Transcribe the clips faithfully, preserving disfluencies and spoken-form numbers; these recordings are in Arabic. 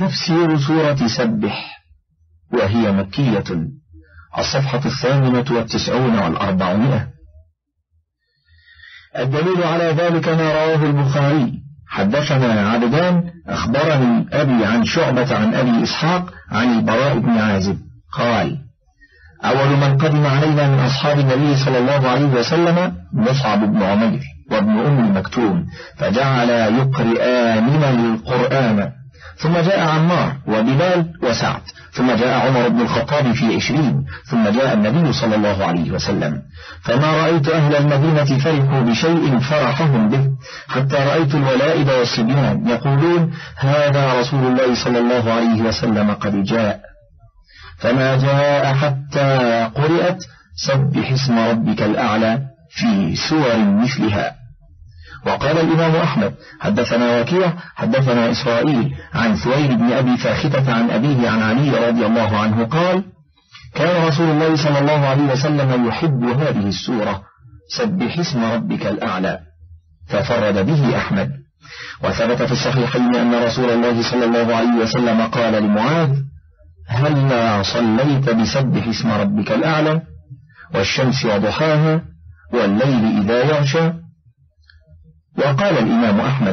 تفسير سورة سبح، وهي مكية. الصفحة الثامنة والتسعون والأربعمائة. الدليل على ذلك ما رواه البخاري: حدثنا عبدان أخبرني أبي عن شعبة عن أبي إسحاق عن البراء بن عازب قال: أول من قدم علينا من أصحاب النبي صلى الله عليه وسلم مصعب بن عمير وابن أم مكتوم، فجعل يقرئاننا القرآن، ثم جاء عمار وبلال وسعد، ثم جاء عمر بن الخطاب في عشرين، ثم جاء النبي صلى الله عليه وسلم، فما رأيت أهل المدينة فرحوا بشيء فرحهم به، حتى رأيت الولائد والصبيان يقولون: هذا رسول الله صلى الله عليه وسلم قد جاء، فما جاء حتى قرئت سبح اسم ربك الأعلى في سور مثلها. وقال الإمام أحمد: حدثنا وكيع حدثنا إسرائيل عن ثوير بن أبي فاختة عن أبيه عن علي رضي الله عنه قال: كان رسول الله صلى الله عليه وسلم يحب هذه السورة سبح اسم ربك الأعلى، ففرد به أحمد. وثبت في الصحيحين أن رسول الله صلى الله عليه وسلم قال لمعاذ: هلا صليت بسبح اسم ربك الأعلى والشمس وضحاها والليل إذا يغشى. وقال الإمام أحمد: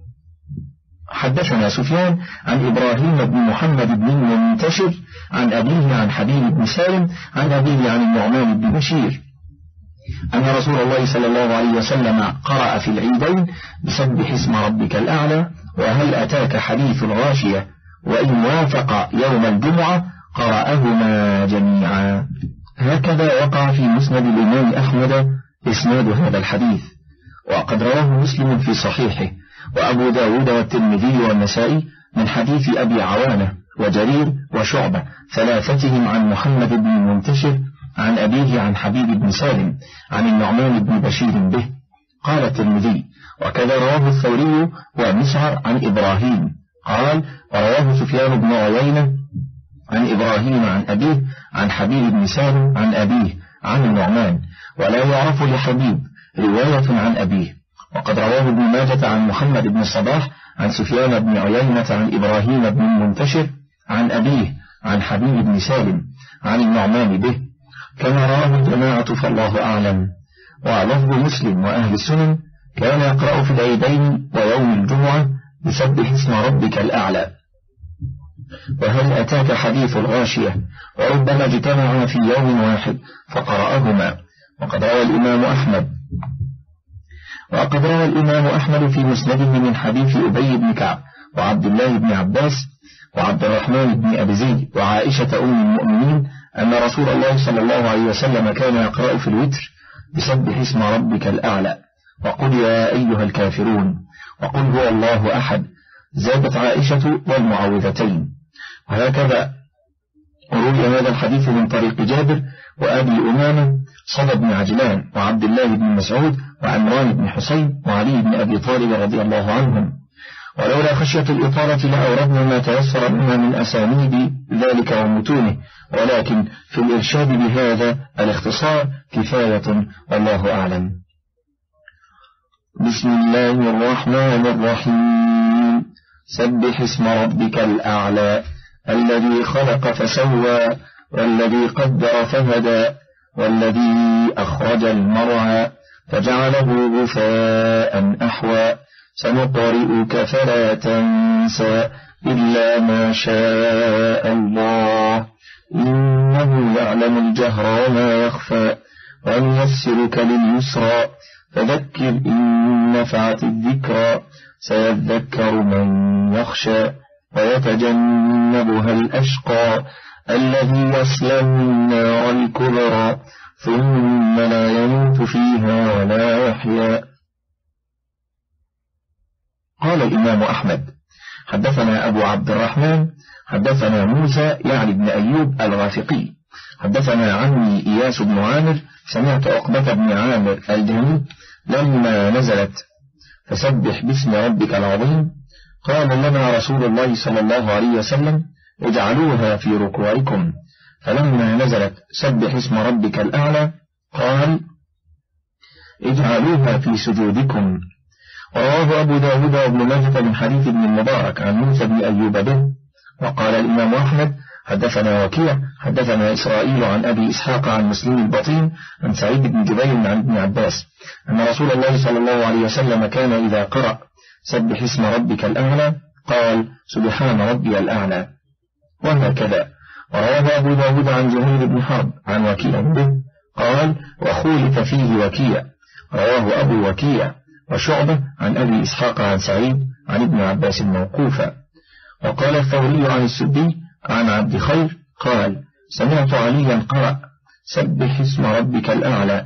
حدثنا سفيان عن إبراهيم بن محمد بن المنتشر عن أبيه عن حبيب بن سالم عن أبيه عن النعمان بن بشير أن رسول الله صلى الله عليه وسلم قرأ في العيدين بسبح اسم ربك الأعلى وهل أتاك حديث الغاشية، وإن وافق يوم الجمعة قرأهما جميعا. هكذا وقع في مسند الإمام أحمد إسناد هذا الحديث، وقد رواه مسلم في صحيحه، وأبو داود والترمذي والنسائي من حديث أبي عوانة وجرير وشعبة ثلاثتهم عن محمد بن المنتشر عن أبيه عن حبيب بن سالم عن النعمان بن بشير به. قال الترمذي: وكذا رواه الثوري ومسعر عن إبراهيم قال: ورواه سفيان بن عيينة عن إبراهيم عن أبيه عن حبيب بن سالم عن أبيه عن النعمان، ولا يعرف لحبيب رواية عن أبيه. وقد رواه ابن ماجة عن محمد بن الصباح عن سفيان بن عيينة عن إبراهيم بن المنتشر عن أبيه عن حبيب بن سالم عن النعمان به، كما رواه الجماعة فالله أعلم. ولفظ مسلم وأهل السنن: كان يقرأ في العيدين ويوم الجمعة بسبح اسم ربك الأعلى وهل أتاك حديث الغاشية، وربما اجتمعا في يوم واحد فقرأهما. وقد روى الإمام أحمد وقد روى الإمام أحمد في مسنده من حديث أبي بن كعب وعبد الله بن عباس وعبد الرحمن بن أبي زيد وعائشة أم المؤمنين أن رسول الله صلى الله عليه وسلم كان يقرأ في الوتر بسبح اسم ربك الأعلى وقل يا أيها الكافرون وقل هو الله أحد، زادت عائشة والمعوذتين. وهكذا روي هذا الحديث من طريق جابر وأبي أمامة صدى بن عجلان وعبد الله بن مسعود وعمران بن حسين وعلي بن أبي طالب رضي الله عنهم. ولولا خشية الإطالة لأوردنا ما تيسر منها من أسانيد ذلك ومتونه، ولكن في الإرشاد بهذا الاختصار كفاية والله أعلم. بسم الله الرحمن الرحيم. سبح اسم ربك الأعلى الذي خلق فسوى والذي قدر فهدى والذي أخرج المرعى فجعله غثاء أحوى سنقرئك فلا تنسى إلا ما شاء الله إنه يعلم الجهر وما يخفى ونيسرك لليسرى فذكر إن نفعت الذكرى سيذكر من يخشى ويتجنبها الأشقى الذي يصلى النار الكبرى ثم لا يموت فيها ولا يحيا. قال الإمام أحمد: حدثنا أبو عبد الرحمن حدثنا موسى يعني بن أيوب الغافقي حدثنا عمي إياس بن عامر سمعت عقبة بن عامر الجهني لما نزلت فسبح باسم ربك العظيم قال لنا رسول الله صلى الله عليه وسلم: اجعلوها في ركوعكم، فلما نزلت سبح اسم ربك الأعلى قال: اجعلوها في سجودكم. ورواه أبو داود وابن ماجه من حديث ابن المبارك عن موسى بن أيوب به وقال الإمام أحمد حدثنا وكيع حدثنا إسرائيل عن أبي إسحاق عن مسلم البطين عن سعيد بن جبير عن ابن عباس أن رسول الله صلى الله عليه وسلم كان إذا قرأ سبح اسم ربك الأعلى قال سبحان ربي الأعلى. وهكذا ورواه أبو داود عن زهير بن حرب عن وكيع به قال وخولف فيه وكيع رواه أبو وكيع وشعبة عن أبي إسحاق عن سعيد عن ابن عباس موقوفا. وقال الثوري عن السدي عن عبد خير قال سمعت عليا قرأ سبح اسم ربك الأعلى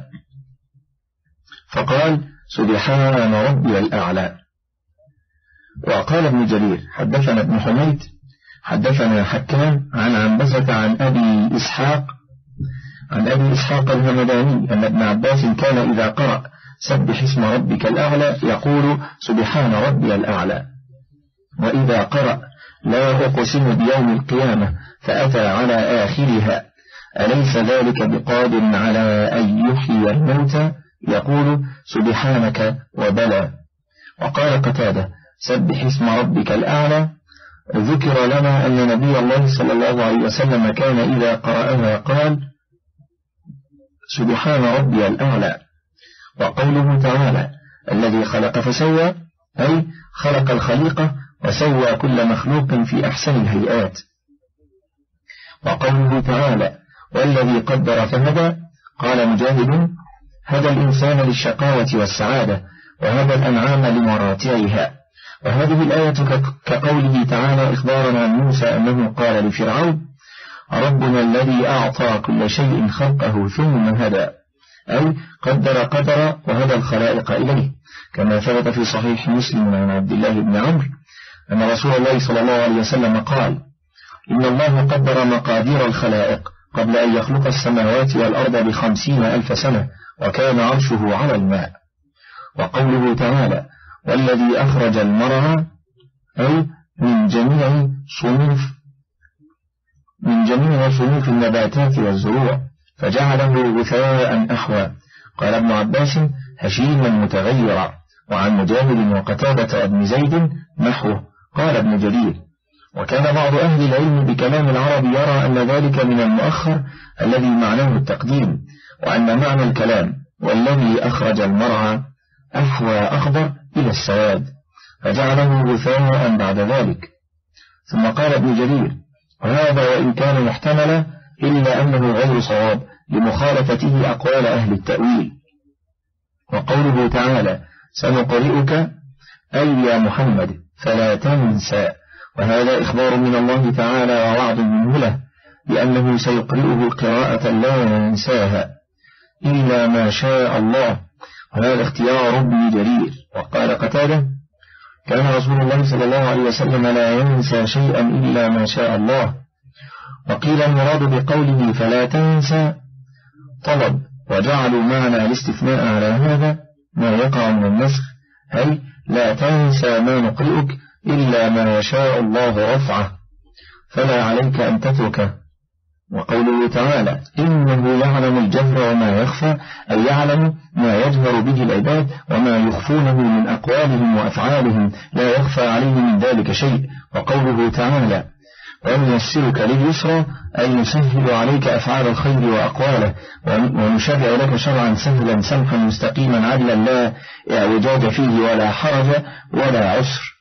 فقال سبحان ربي الأعلى. وقال ابن جرير حدثنا ابن حميد حدثنا حكام عن عنبسة عن أبي إسحاق عن أبي إسحاق الهمداني أن ابن عباس كان إذا قرأ سبح اسم ربك الأعلى يقول سبحان ربي الأعلى. وإذا قرأ لا أقسم بيوم القيامة فأتى على آخرها أليس ذلك بقادر على أن يحيي الموتى يقول سبحانك وبلى. وقال قتادة سبح اسم ربك الأعلى ذكر لنا أن نبي الله صلى الله عليه وسلم كان إذا قرأها قال سبحان ربي الأعلى. وقوله تعالى الذي خلق فسوى أي خلق الخليقة وسوى كل مخلوق في أحسن الهيئات. وقوله تعالى والذي قدر فهدى قال مجاهد هدى الإنسان للشقاوة والسعادة وهدى الأنعام لمراتعها. وهذه الآية كقوله تعالى إخبارا عن موسى أنه قال لفرعون ربنا الذي أعطى كل شيء خلقه ثم هدى أي قدر قدر وهدى الخلائق إليه كما ثبت في صحيح مسلم عن عبد الله بن عمرو أن رسول الله صلى الله عليه وسلم قال إن الله قدر مقادير الخلائق قبل أن يخلق السماوات والأرض بخمسين ألف سنة وكان عرشه على الماء. وقوله تعالى والذي أخرج المرعى أي من جميع صنوف من جميع صنوف النباتات والزروع فجعله غثاء أحوى. قال ابن عباس هشيما متغيرا. وعن مجاهد وقتادة ابن زيد نحوه. قال ابن جرير وكان بعض أهل العلم بكلام العرب يرى أن ذلك من المؤخر الذي معناه التقديم وأن معنى الكلام والذي أخرج المرعى أحوى أخضر إلى السواد فجعله غثاء بعد ذلك. ثم قال ابن جرير وهذا وإن كان محتملا إلا أنه غير صواب لمخالفته أقوال أهل التأويل. وقوله تعالى سنقرئك أي يا محمد فلا تنسى وهذا إخبار من الله تعالى ووعد منه له بأنه سيقرئه قراءة لا ينساها إلا ما شاء الله وهذا اختيار ابن جرير. وقال قتادة كان رسول الله صلى الله عليه وسلم لا ينسى شيئا إلا ما شاء الله. وقيل المراد بقوله فلا تنسى طلب وجعلوا معنى الاستثناء على هذا ما يقع من النسخ أي لا تنسى ما نقرئك إلا ما يشاء الله رفعه فلا عليك أن تتركه. وقوله تعالى إنه يعلم الجهر وما يخفى أي يعلم ما يجهر به العباد وما يخفونه من أقوالهم وأفعالهم لا يخفى عليه من ذلك شيء. وقوله تعالى ونيسرك لليسرى أي نسهل عليك أفعال الخير وأقواله ونشرع لك شرعا سهلا سمحا مستقيما عدلا لا اعوجاج فيه ولا حرج ولا عسر.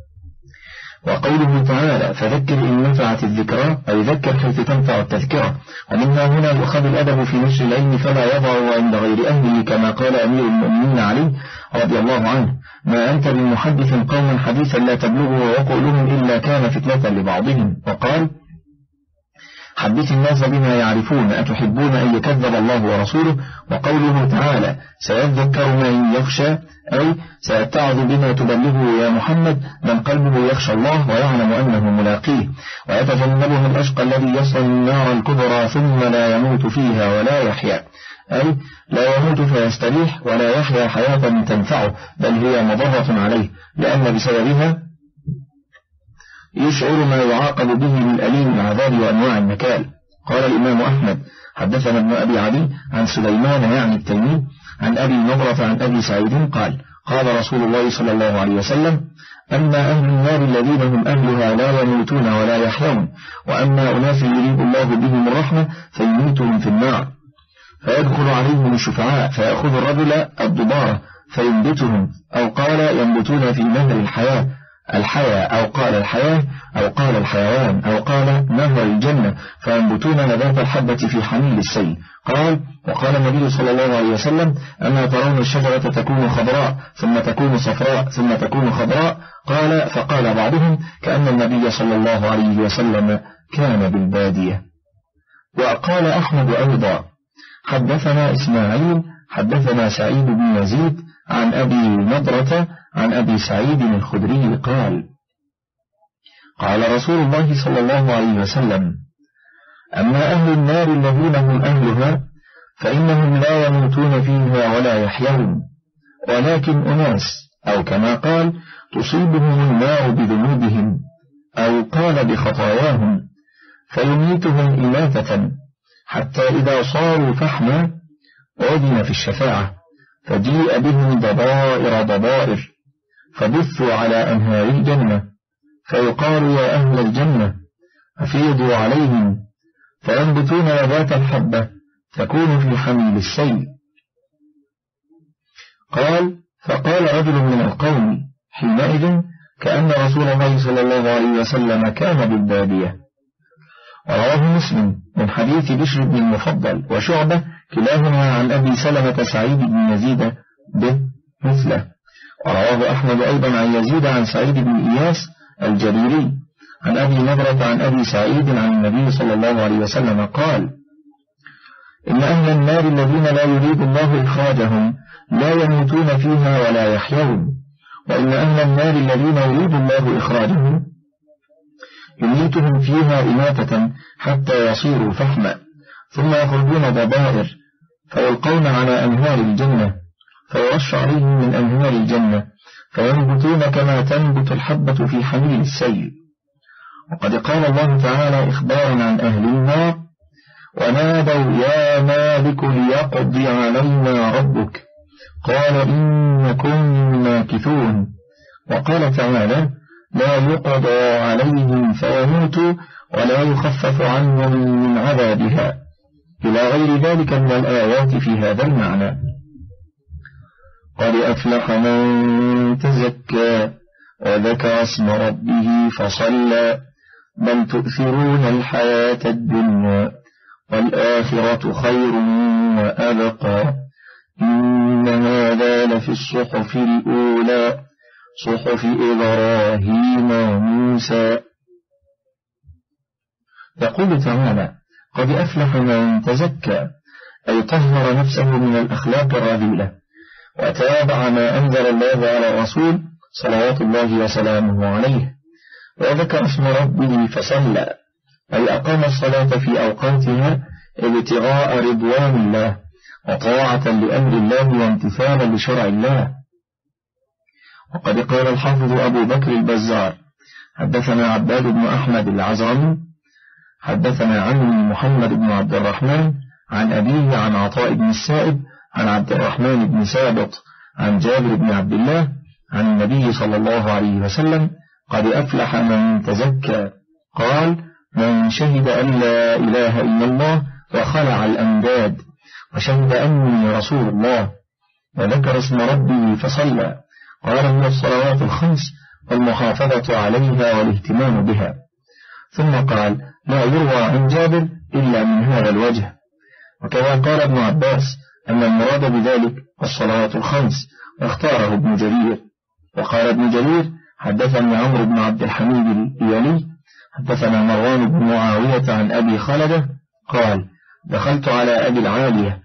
وقوله تعالى فذكر إن نفعت الذكرى أي ذكر حيث تنفع التذكرة. ومنها هنا يؤخذ الأدب في نشر العلم فلا يضع عند غير أهله كما قال أمير المؤمنين علي رضي الله عنه ما أنت بمحدث قوما حديثا لا تبلغه وقولهم إلا كان فتنة لبعضهم. وقال حدث الناس بما يعرفون أتحبون أن يكذب الله ورسوله. وقوله تعالى سيذكر من يخشى أي سيتعظ بما تبلغه يا محمد من قلبه يخشى الله ويعلم أنه ملاقيه ويتجنبه الأشقى الذي يصل النار الكبرى ثم لا يموت فيها ولا يحيا أي لا يموت فيستريح ولا يحيا حياة تنفعه بل هي مضرة عليه لأن بسببها يشعر ما يعاقب به من أليم العذاب وأنواع النكال. قال الإمام أحمد حدثنا ابن أبي علي عن سليمان يعني التيمي عن أبي نضرة عن أبي سعيد قال قال رسول الله صلى الله عليه وسلم أما أهل النار الذين هم أهلها لا يموتون ولا يحيون، وأما أناس يريد الله بهم الرحمة فيميتهم في النار، فيدخل عليهم الشفعاء فيأخذ الرجل الدبارة فينبتهم، أو قال ينبتون في نهر الحياة الحياة أو قال الحياة أو قال الحيوان أو قال نهر الجنة فينبتون نبات الحبة في حميل السيل. قال وقال النبي صلى الله عليه وسلم أما ترون الشجرة تكون خضراء ثم تكون صفراء ثم تكون خضراء؟ قال فقال بعضهم كأن النبي صلى الله عليه وسلم كان بالبادية. وقال أحمد أيضا حدثنا إسماعيل حدثنا سعيد بن يزيد عن أبي نضرة عن أبي سعيد الخدري قال قال رسول الله صلى الله عليه وسلم أما أهل النار الذين هم أهلها فإنهم لا يموتون فيها ولا يحيون، ولكن أناس أو كما قال تصيبهم النار بذنوبهم أو قال بخطاياهم فيميتهم إماتة حتى إذا صاروا فحما أذن في الشفاعة فجيء بهم ضبائر ضبائر فبثوا على أنهار الجنة فيقال يا أهل الجنة أفيضوا عليهم فينبتون نبات الحبة تكون في حميل السيل. قال فقال رجل من القوم حينئذ كأن رسول الله صلى الله عليه وسلم كان بالبادية. ورواه مسلم من حديث بشر بن المفضل وشعبة كلاهما عن أبي سلمة سعيد بن يزيد به مثله. ورواه أحمد أيضا عن يزيد عن سعيد بن إياس الجريري عن أبي نضرة عن أبي سعيد عن النبي صلى الله عليه وسلم قال إن أهل النار الذين لا يريد الله إخراجهم لا يموتون فيها ولا يحيون، وإن أهل النار الذين يريد الله إخراجهم يميتهم فيها إماتة حتى يصيروا فحما ثم يخرجون ضبائر فيلقون على أنهار الجنة فيرش عليهم من أنهار الجنة فينبتون كما تنبت الحبة في حميل السيل. وقد قال الله تعالى إخبارا عن أهل النار ونادوا يا مالك ليقضي علينا ربك قال إنكم ماكثون. وقال تعالى لا يقضى عليهم فيموتوا ولا يخفف عنهم من عذابها إلى غير ذلك من الآيات في هذا المعنى. قد أفلح من تزكى وذكر اسم ربه فصلى بل تؤثرون الحياة الدنيا والآخرة خير وأبقى إن هذا لفي الصحف الأولى صحف إبراهيم وموسى. يقول تعالى قد أفلح من تزكى أي طهر نفسه من الأخلاق الرذيلة وتابع ما أنزل الله على الرسول صلوات الله وسلامه عليه وذكر اسم ربه فصلى أي أقام الصلاة في أوقاتها ابتغاء رضوان الله وطاعة لأمر الله وامتثالا لشرع الله. وقد قال الحافظ أبو بكر البزار حدثنا عباد بن أحمد العزرمي حدثنا عن محمد بن عبد الرحمن عن أبيه عن عطاء بن السائب عن عبد الرحمن بن سابط عن جابر بن عبد الله عن النبي صلى الله عليه وسلم قد أفلح من تزكى قال من شهد أن لا إله إلا الله وخلع الأنداد وشهد أني رسول الله وذكر اسم ربه فصلى قال من الصلوات الخمس والمحافظة عليها والاهتمام بها. ثم قال لا يروى عن جابر إلا من هذا الوجه. وكما قال ابن عباس أن المراد بذلك الصلوات الخمس واختاره ابن جرير. وقال ابن جرير حدثني عمرو بن عبد الحميد الإيلي حدثنا مروان بن معاوية عن أبي خلدة قال دخلت على أبي العالية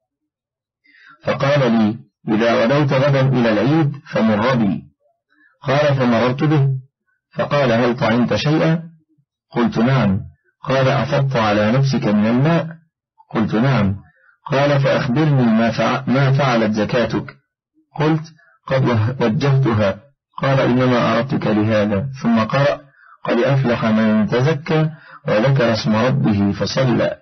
فقال لي إذا غدوت غدا إلى العيد فمر بي. قال فمررت به فقال هل طعمت شيئا؟ قلت نعم. قال أفضت على نفسك من الماء؟ قلت نعم. قال فأخبرني ما فعلت زكاتك؟ قلت قد وجهتها. قال إنما أردتك لهذا. ثم قرأ قد أفلح من تزكى وذكر اسم ربه فصلى.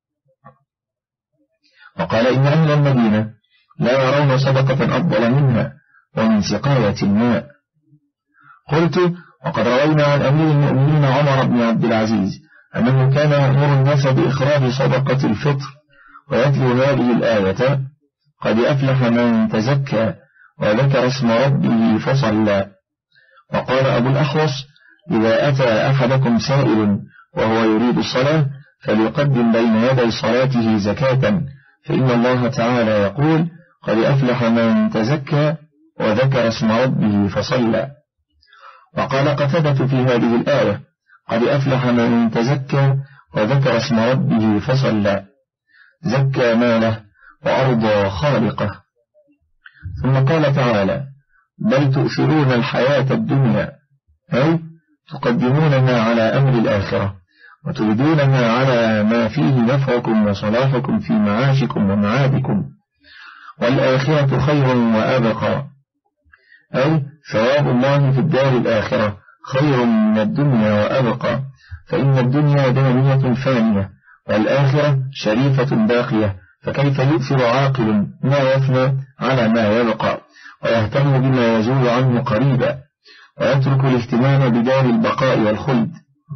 وقال إن أهل المدينة لا يرون صدقة أفضل منها ومن سقاية الماء. قلت: وقد روينا عن أمير المؤمنين عمر بن عبد العزيز أنه كان يأمر الناس بإخراج صدقة الفطر ويتلو هذه الآية: قد أفلح من تزكى وذكر اسم ربه فصلى. وقال أبو الأحوص: إذا أتى أحدكم سائل وهو يريد الصلاة فليقدم بين يدي صلاته زكاة، فإن الله تعالى يقول: قد أفلح من تزكى وذكر اسم ربه فصلى. وقال قتادة في هذه الآية: قد أفلح من تزكى وذكر اسم ربه فصلى، زكى ماله وأرضى خالقه. ثم قال تعالى: بل تؤثرون الحياة الدنيا، أي تقدمون ما على أمر الآخرة وتريدون ما على ما فيه نفعكم وصلاحكم في معاشكم ومعادكم، والآخرة خير وأبقى، أي ثواب الله في الدار الآخرة خير من الدنيا وأبقى، فإن الدنيا دانية فانية والآخرة شريفة باقية، فكيف يؤثر عاقل ما يفنى على ما يبقى ويهتم بما يزول عنه قريبا ويترك الاهتمام بدار البقاء والخلد.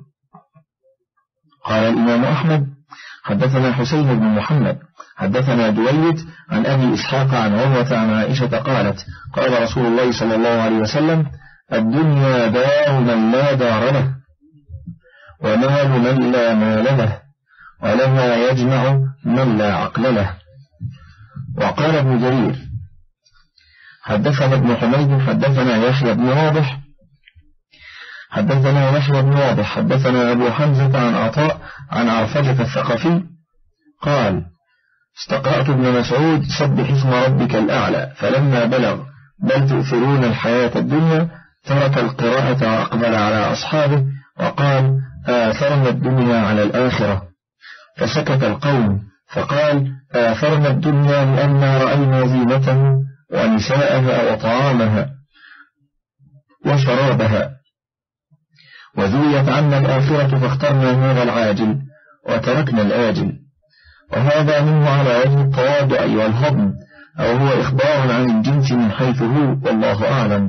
قال الإمام أحمد: حدثنا حسين بن محمد حدثنا دويد عن أبي إسحاق عن عروة عن عائشة قالت: قال رسول الله صلى الله عليه وسلم: الدنيا دار من لا دار له، ومال من لا مال له، ولها يجمع من لا عقل له. وقال ابن جرير: حدثنا ابن حميد حدثنا يحيى بن واضح حدثنا يحيى بن واضح حدثنا أبو حمزة عن عطاء عن عرفجة الثقفي قال: استقرأت ابن مسعود: سبح اسم ربك الأعلى، فلما بلغ بل تؤثرون الحياة الدنيا ترك القراءة وأقبل على أصحابه وقال: آثرنا الدنيا على الآخرة، فسكت القوم، فقال: آثرنا الدنيا لأننا رأينا زينتها ونساءها وطعامها وشرابها، وذويت عنا الآخرة فاخترنا هذا العاجل وتركنا الآجل. وهذا منه على وجه التواضع والهضم، أو هو إخبار عن الجنس من حيث هو، والله أعلم.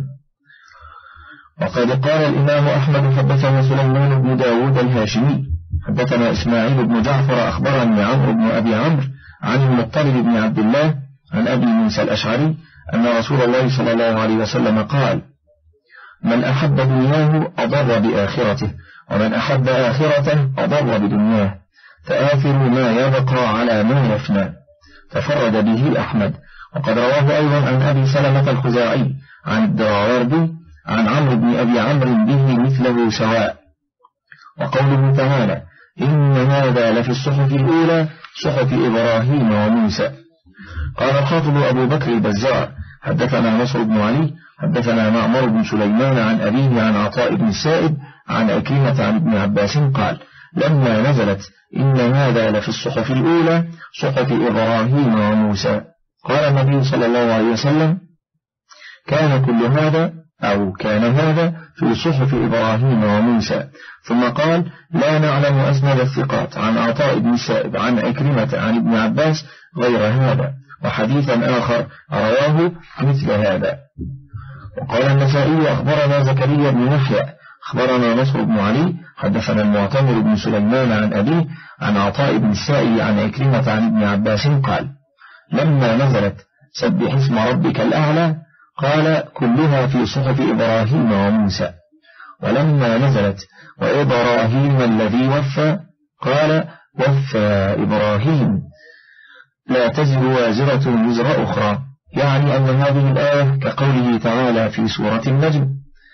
وقد قال الإمام أحمد: حدثنا سليمان بن داود الهاشمي حدثنا إسماعيل بن جعفر أخبرني عمرو بن أبي عمرو عن المطلب بن عبد الله عن أبي موسى الأشعري أن رسول الله صلى الله عليه وسلم قال: من أحب دنياه أضر بآخرته، ومن أحب آخرته أضر بدنياه، فآثروا ما يبقى على ما يفنى. تفرد به أحمد. وقد رواه أيضا عن أبي سلمة الخزاعي عن الدراوردي عن عمرو بن أبي عمرو به مثله سواء. وقوله تعالى: إن هذا لفي الصحف الأولى صحف إبراهيم وموسى. قال الحافظ أبو بكر البزار: حدثنا نصر بن علي حدثنا معمر بن سليمان عن أبيه عن عطاء بن السائب عن أكرمة عن ابن عباس قال: لما نزلت إن هذا لفي الصحف الأولى صحف إبراهيم وموسى، قال النبي صلى الله عليه وسلم: كان كل هذا أو كان هذا في صحف إبراهيم وموسى. ثم قال: لا نعلم أسند الثقات عن عطاء بن السائب عن أكرمة عن ابن عباس غير هذا، وحديثا آخر رواه مثل هذا. وقال النسائي: أخبرنا زكريا بن يحيى أخبرنا نصر بن علي حدثنا المعتمر بن سليمان عن أبيه عن عطاء بن السائب عن أكرمة عن ابن عباس قال: لما نزلت سبح اسم ربك الأعلى قال: كلها في صحف إبراهيم وموسى. ولما نزلت وإبراهيم الذي وفى قال: وفى إبراهيم، لا تزر وازرة وزر أخرى، يعني أن هذه الآية كقوله تعالى في سورة النجم: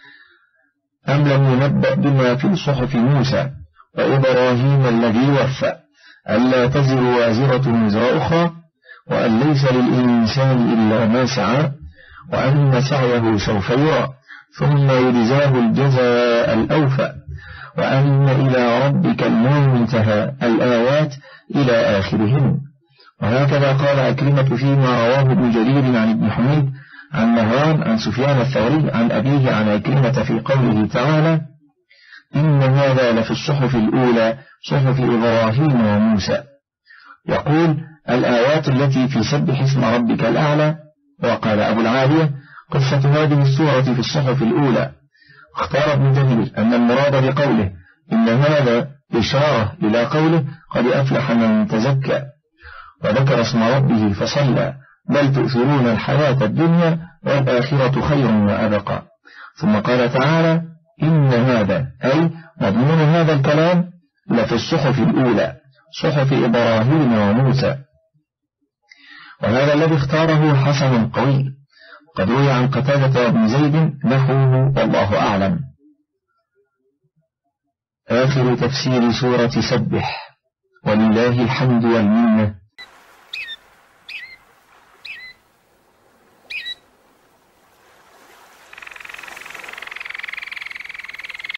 أم لم ينبأ بما في صحف موسى وإبراهيم الذي وفى، ألا تزر وازرة وزر أخرى، وأن ليس للإنسان إلا ما سعى، وأن سعيه سوف يرى ثم يجزاه الجزاء الأوفى، وأن إلى ربك المنتهى، الآيات إلى آخرهن. وهكذا قال أكرمة فيما رواه ابن جرير عن ابن حميد عن نهران عن سفيان الثوري عن أبيه عن أكرمة في قوله تعالى: إن هذا لفي الصحف الأولى صحف إبراهيم وموسى. يقول: الآيات التي في سبح اسم ربك الأعلى. وقال أبو العالية: قصة هذه السورة في الصحف الأولى، اختار ابن جرير أن المراد بقوله إن هذا إشارة إلى قوله قد أفلح من تزكى، وذكر اسم ربه فصلى، بل تؤثرون الحياة الدنيا والآخرة خير وأبقى. ثم قال تعالى إن هذا أي مضمون هذا الكلام لفي الصحف الأولى صحف إبراهيم وموسى. وهذا الذي اختاره حسن قوي، قد روي عن قتادة وابن زيد نحوه والله أعلم. آخر تفسير سورة سبح، ولله الحمد والمنة.